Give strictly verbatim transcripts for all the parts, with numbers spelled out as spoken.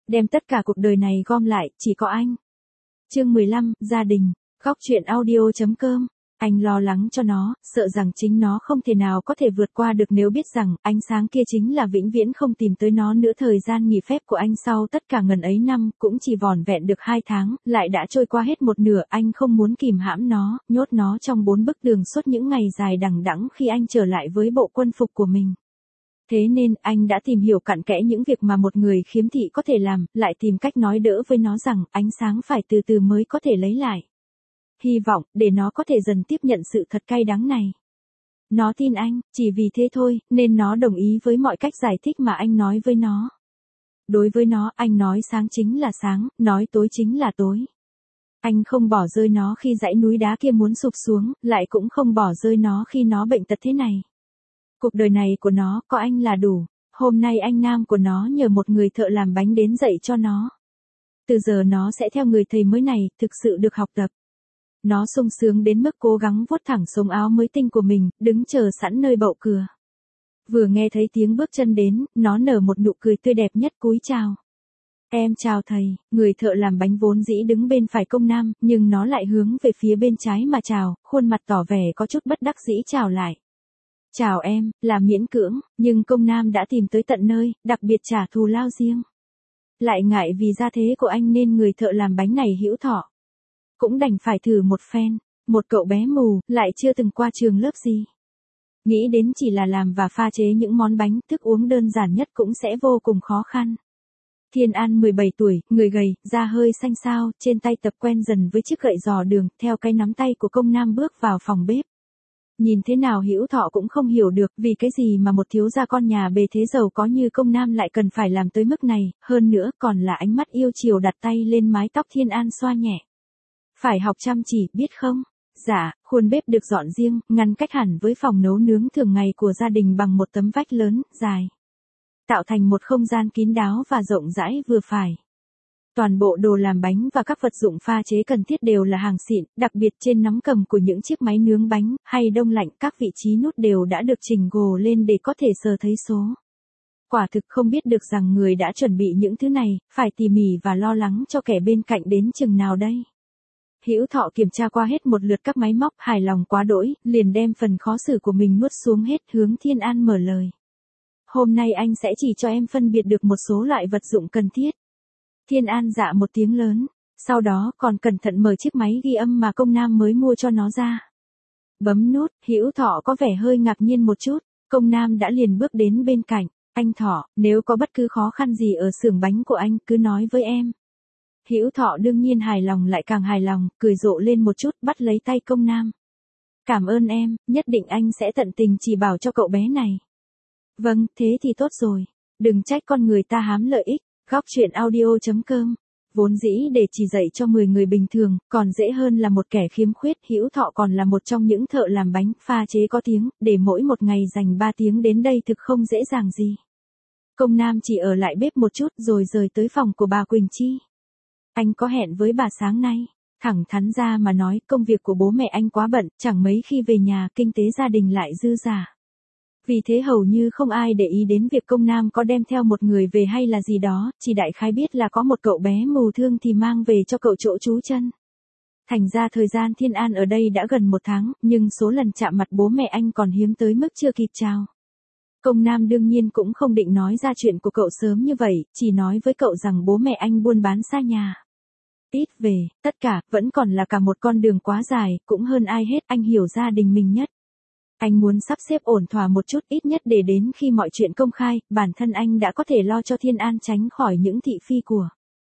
đem tất cả cuộc đời này gom lại, chỉ có anh. Chương mười lăm, gia đình, góc truyện audio.com. Anh lo lắng cho nó, sợ rằng chính nó không thể nào có thể vượt qua được nếu biết rằng ánh sáng kia chính là vĩnh viễn không tìm tới nó nữa. Thời gian nghỉ phép của anh sau tất cả ngần ấy năm cũng chỉ vỏn vẹn được hai tháng, lại đã trôi qua hết một nửa. Anh không muốn kìm hãm nó, nhốt nó trong bốn bức tường suốt những ngày dài đằng đẵng khi anh trở lại với bộ quân phục của mình. Thế nên, anh đã tìm hiểu cặn kẽ những việc mà một người khiếm thị có thể làm, lại tìm cách nói đỡ với nó rằng ánh sáng phải từ từ mới có thể lấy lại. Hy vọng, để nó có thể dần tiếp nhận sự thật cay đắng này. Nó tin anh, chỉ vì thế thôi, nên nó đồng ý với mọi cách giải thích mà anh nói với nó. Đối với nó, anh nói sáng chính là sáng, nói tối chính là tối. Anh không bỏ rơi nó khi dãy núi đá kia muốn sụp xuống, lại cũng không bỏ rơi nó khi nó bệnh tật thế này. Cuộc đời này của nó, có anh là đủ. Hôm nay anh nam của nó nhờ một người thợ làm bánh đến dạy cho nó. Từ giờ nó sẽ theo người thầy mới này, thực sự được học tập. Nó sung sướng đến mức cố gắng vuốt thẳng sống áo mới tinh của mình, đứng chờ sẵn nơi bậu cửa. Vừa nghe thấy tiếng bước chân đến, nó nở một nụ cười tươi đẹp nhất, cúi chào. Em chào thầy. Người thợ làm bánh vốn dĩ đứng bên phải công nam, nhưng nó lại hướng về phía bên trái mà chào, khuôn mặt tỏ vẻ có chút bất đắc dĩ chào lại. Chào em, là miễn cưỡng, nhưng công nam đã tìm tới tận nơi, đặc biệt trả thù lao riêng. Lại ngại vì gia thế của anh nên người thợ làm bánh này hữu thọ. Cũng đành phải thử một phen, một cậu bé mù, lại chưa từng qua trường lớp gì. Nghĩ đến chỉ là làm và pha chế những món bánh, thức uống đơn giản nhất cũng sẽ vô cùng khó khăn. Thiên An mười bảy tuổi, người gầy, da hơi xanh xao, trên tay tập quen dần với chiếc gậy giò đường, theo cái nắm tay của công nam bước vào phòng bếp. Nhìn thế nào Hữu Thọ cũng không hiểu được vì cái gì mà một thiếu gia con nhà bề thế giàu có như công nam lại cần phải làm tới mức này, hơn nữa còn là ánh mắt yêu chiều đặt tay lên mái tóc Thiên An xoa nhẹ. Phải học chăm chỉ, biết không? Dạ, khuôn bếp được dọn riêng, ngăn cách hẳn với phòng nấu nướng thường ngày của gia đình bằng một tấm vách lớn, dài. Tạo thành một không gian kín đáo và rộng rãi vừa phải. Toàn bộ đồ làm bánh và các vật dụng pha chế cần thiết đều là hàng xịn, đặc biệt trên nắm cầm của những chiếc máy nướng bánh, hay đông lạnh, các vị trí nút đều đã được chỉnh gồ lên để có thể sờ thấy số. Quả thực không biết được rằng người đã chuẩn bị những thứ này, phải tỉ mỉ và lo lắng cho kẻ bên cạnh đến chừng nào đây. Hữu Thọ kiểm tra qua hết một lượt các máy móc, hài lòng quá đỗi, liền đem phần khó xử của mình nuốt xuống hết, hướng Thiên An mở lời. Hôm nay anh sẽ chỉ cho em phân biệt được một số loại vật dụng cần thiết. Thiên An dạ một tiếng lớn, sau đó còn cẩn thận mở chiếc máy ghi âm mà công nam mới mua cho nó ra. Bấm nút, Hữu Thọ có vẻ hơi ngạc nhiên một chút, công nam đã liền bước đến bên cạnh. Anh Thọ, nếu có bất cứ khó khăn gì ở xưởng bánh của anh, cứ nói với em. Hữu Thọ đương nhiên hài lòng lại càng hài lòng, cười rộ lên một chút, bắt lấy tay công nam. Cảm ơn em, nhất định anh sẽ tận tình chỉ bảo cho cậu bé này. Vâng, thế thì tốt rồi. Đừng trách con người ta hám lợi ích. Góc truyện audio.com. Vốn dĩ để chỉ dạy cho mười người bình thường, còn dễ hơn là một kẻ khiếm khuyết. Hữu Thọ còn là một trong những thợ làm bánh, pha chế có tiếng, để mỗi một ngày dành ba tiếng đến đây thực không dễ dàng gì. Công nam chỉ ở lại bếp một chút rồi rời tới phòng của bà Quỳnh Chi. Anh có hẹn với bà sáng nay. Thẳng thắn ra mà nói, công việc của bố mẹ anh quá bận, chẳng mấy khi về nhà, kinh tế gia đình lại dư dả. Vì thế hầu như không ai để ý đến việc công nam có đem theo một người về hay là gì đó, chỉ đại khái biết là có một cậu bé mù thương thì mang về cho cậu chỗ trú chân. Thành ra thời gian Thiên An ở đây đã gần một tháng, nhưng số lần chạm mặt bố mẹ anh còn hiếm tới mức chưa kịp chào. Công nam đương nhiên cũng không định nói ra chuyện của cậu sớm như vậy, chỉ nói với cậu rằng bố mẹ anh buôn bán xa nhà. Ít về, tất cả, vẫn còn là cả một con đường quá dài, cũng hơn ai hết anh hiểu gia đình mình nhất. Anh muốn sắp xếp ổn thỏa một chút ít nhất để đến khi mọi chuyện công khai, bản thân anh đã có thể lo cho Thiên An tránh khỏi những thị phi của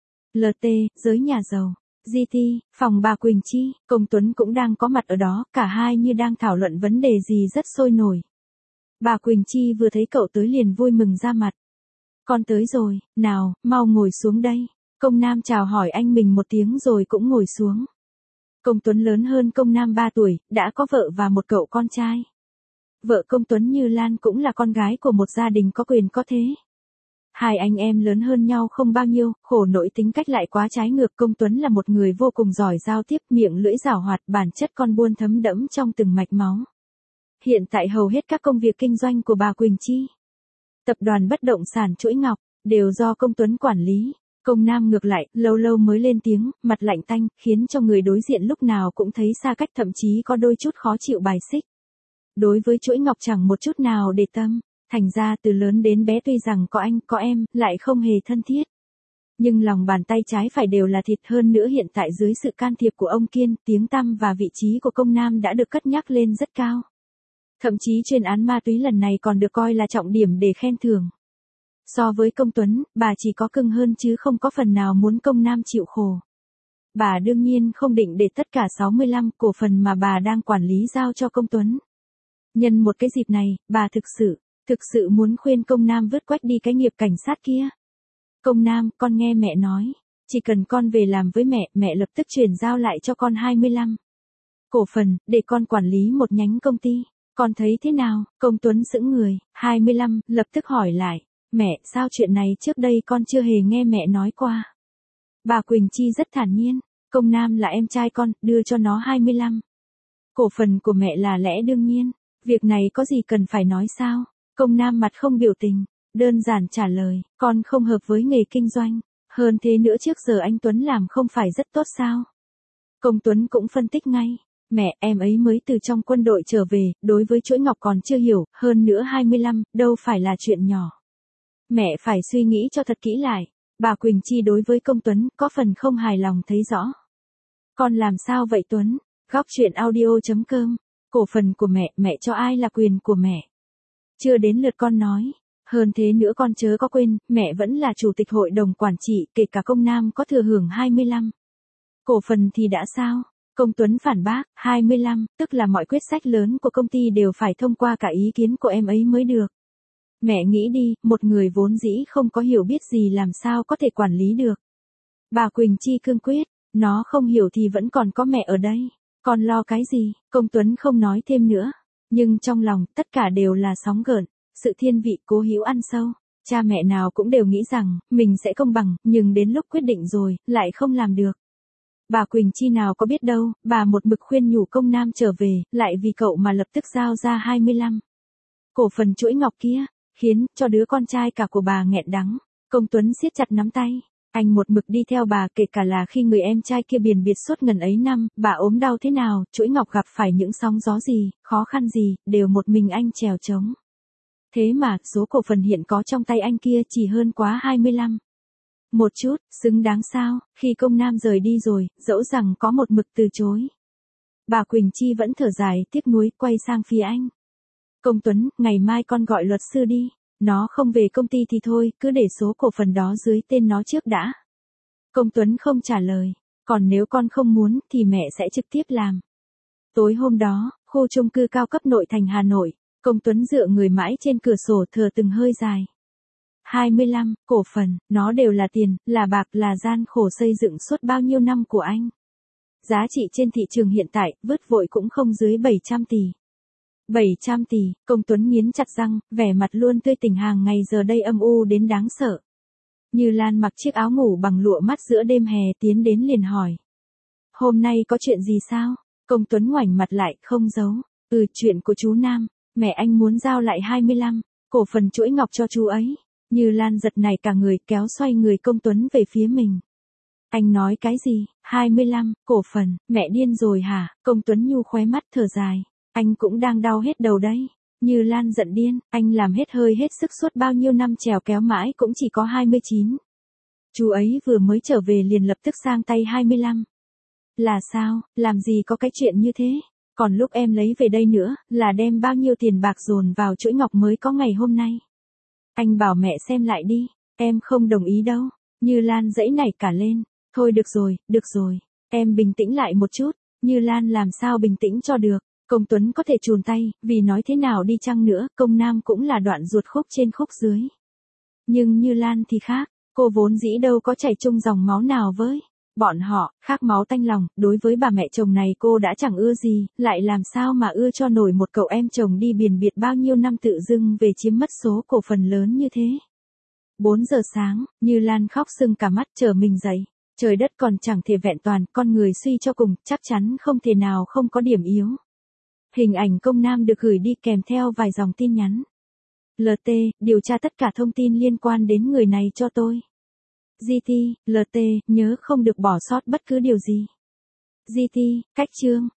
lờ tê, giới nhà giàu. giê tê, phòng bà Quỳnh Chi, Công Tuấn cũng đang có mặt ở đó, cả hai như đang thảo luận vấn đề gì rất sôi nổi. Bà Quỳnh Chi vừa thấy cậu tới liền vui mừng ra mặt. Con tới rồi, nào, mau ngồi xuống đây. Công Nam chào hỏi anh mình một tiếng rồi cũng ngồi xuống. Công Tuấn lớn hơn Công Nam ba tuổi, đã có vợ và một cậu con trai. Vợ Công Tuấn Như Lan cũng là con gái của một gia đình có quyền có thế. Hai anh em lớn hơn nhau không bao nhiêu, khổ nỗi tính cách lại quá trái ngược. Công Tuấn là một người vô cùng giỏi giao tiếp, miệng lưỡi giảo hoạt, bản chất con buôn thấm đẫm trong từng mạch máu. Hiện tại hầu hết các công việc kinh doanh của bà Quỳnh Chi, tập đoàn bất động sản Chuỗi Ngọc, đều do Công Tuấn quản lý. Công Nam ngược lại, lâu lâu mới lên tiếng, mặt lạnh tanh, khiến cho người đối diện lúc nào cũng thấy xa cách, thậm chí có đôi chút khó chịu bài xích. Đối với chuỗi ngọc chẳng một chút nào để tâm, thành ra từ lớn đến bé tuy rằng có anh, có em, lại không hề thân thiết. Nhưng lòng bàn tay trái phải đều là thịt, hơn nữa hiện tại dưới sự can thiệp của ông Kiên, tiếng tăm và vị trí của Công Nam đã được cất nhắc lên rất cao. Thậm chí chuyên án ma túy lần này còn được coi là trọng điểm để khen thưởng. So với Công Tuấn, bà chỉ có cưng hơn chứ không có phần nào muốn Công Nam chịu khổ. Bà đương nhiên không định để tất cả sáu mươi lăm cổ phần mà bà đang quản lý giao cho Công Tuấn. Nhân một cái dịp này, bà thực sự, thực sự muốn khuyên Công Nam vứt quách đi cái nghiệp cảnh sát kia. Công Nam, con nghe mẹ nói, chỉ cần con về làm với mẹ, mẹ lập tức chuyển giao lại cho con hai mươi lăm cổ phần, để con quản lý một nhánh công ty. Con thấy thế nào? Công Tuấn sững người, hai mươi lăm, lập tức hỏi lại. Mẹ, sao chuyện này trước đây con chưa hề nghe mẹ nói qua? Bà Quỳnh Chi rất thản nhiên, Công Nam là em trai con, đưa cho nó hai mươi lăm cổ phần của mẹ là lẽ đương nhiên, việc này có gì cần phải nói sao? Công Nam mặt không biểu tình, đơn giản trả lời, con không hợp với nghề kinh doanh, hơn thế nữa trước giờ anh Tuấn làm không phải rất tốt sao? Công Tuấn cũng phân tích ngay, mẹ, em ấy mới từ trong quân đội trở về, đối với chuỗi ngọc còn chưa hiểu, hơn nữa hai mươi lăm, đâu phải là chuyện nhỏ. Mẹ phải suy nghĩ cho thật kỹ lại. Bà Quỳnh Chi đối với Công Tuấn có phần không hài lòng thấy rõ. Con làm sao vậy Tuấn? Góc chuyện audio.com. Cổ phần của mẹ, mẹ cho ai là quyền của mẹ? Chưa đến lượt con nói. Hơn thế nữa con chớ có quên, mẹ vẫn là chủ tịch hội đồng quản trị, kể cả Công Nam có thừa hưởng hai mươi lăm cổ phần thì đã sao? Công Tuấn phản bác, hai mươi lăm, tức là mọi quyết sách lớn của công ty đều phải thông qua cả ý kiến của em ấy mới được. Mẹ nghĩ đi, một người vốn dĩ không có hiểu biết gì làm sao có thể quản lý được. Bà Quỳnh Chi cương quyết, nó không hiểu thì vẫn còn có mẹ ở đây. Con lo cái gì? Công Tuấn không nói thêm nữa. Nhưng trong lòng, tất cả đều là sóng gợn, sự thiên vị cố hữu ăn sâu. Cha mẹ nào cũng đều nghĩ rằng, mình sẽ công bằng, nhưng đến lúc quyết định rồi, lại không làm được. Bà Quỳnh Chi nào có biết đâu, bà một mực khuyên nhủ Công Nam trở về, lại vì cậu mà lập tức giao ra hai mươi lăm cổ phần chuỗi ngọc kia. Khiến cho đứa con trai cả của bà nghẹn đắng. Công Tuấn siết chặt nắm tay. Anh một mực đi theo bà, kể cả là khi người em trai kia biền biệt suốt ngần ấy năm, bà ốm đau thế nào, chuỗi ngọc gặp phải những sóng gió gì, khó khăn gì, đều một mình anh chèo chống. Thế mà, số cổ phần hiện có trong tay anh kia chỉ hơn quá hai mươi lăm. Một chút, xứng đáng sao, khi Công Nam rời đi rồi, dẫu rằng có một mực từ chối. Bà Quỳnh Chi vẫn thở dài, tiếc nuối, quay sang phía anh. Công Tuấn, ngày mai con gọi luật sư đi. Nó không về công ty thì thôi, cứ để số cổ phần đó dưới tên nó trước đã. Công Tuấn không trả lời. Còn nếu con không muốn, thì mẹ sẽ trực tiếp làm. Tối hôm đó, khu chung cư cao cấp nội thành Hà Nội, Công Tuấn dựa người mãi trên cửa sổ thở từng hơi dài. hai mươi lăm, cổ phần, nó đều là tiền, là bạc, là gian khổ xây dựng suốt bao nhiêu năm của anh. Giá trị trên thị trường hiện tại, vứt vội cũng không dưới bảy trăm tỷ. bảy trăm tỷ, Công Tuấn nghiến chặt răng, vẻ mặt luôn tươi tỉnh, hàng ngày giờ đây âm u đến đáng sợ. Như Lan mặc chiếc áo ngủ bằng lụa mắt giữa đêm hè tiến đến liền hỏi. Hôm nay có chuyện gì sao? Công Tuấn ngoảnh mặt lại, không giấu. Ừ, chuyện của chú Nam, mẹ anh muốn giao lại hai mươi lăm cổ phần chuỗi ngọc cho chú ấy. Như Lan giật nảy cả người, kéo xoay người Công Tuấn về phía mình. Anh nói cái gì? hai mươi lăm cổ phần, mẹ điên rồi hả? Công Tuấn nhu khóe mắt thở dài. Anh cũng đang đau hết đầu đấy. Như Lan giận điên, anh làm hết hơi hết sức suốt bao nhiêu năm trèo kéo mãi cũng chỉ có hai mươi chín. Chú ấy vừa mới trở về liền lập tức sang tay hai mươi lăm. Là sao, làm gì có cái chuyện như thế? Còn lúc em lấy về đây nữa, là đem bao nhiêu tiền bạc dồn vào chuỗi ngọc mới có ngày hôm nay. Anh bảo mẹ xem lại đi, em không đồng ý đâu. Như Lan giãy nảy cả lên. Thôi được rồi, được rồi, em bình tĩnh lại một chút. Như Lan làm sao bình tĩnh cho được. Công Tuấn có thể chùn tay, vì nói thế nào đi chăng nữa, Công Nam cũng là đoạn ruột khúc trên khúc dưới. Nhưng Như Lan thì khác, cô vốn dĩ đâu có chảy chung dòng máu nào với bọn họ, khác máu tanh lòng, đối với bà mẹ chồng này cô đã chẳng ưa gì, lại làm sao mà ưa cho nổi một cậu em chồng đi biền biệt bao nhiêu năm tự dưng về chiếm mất số cổ phần lớn như thế. bốn giờ sáng, Như Lan khóc sưng cả mắt chờ mình dậy. Trời đất còn chẳng thể vẹn toàn, con người suy cho cùng, chắc chắn không thể nào không có điểm yếu. Hình ảnh Công Nam được gửi đi kèm theo vài dòng tin nhắn. lờ tê, điều tra tất cả thông tin liên quan đến người này cho tôi. giê tê, lờ tê, nhớ không được bỏ sót bất cứ điều gì. giê tê, cách chương.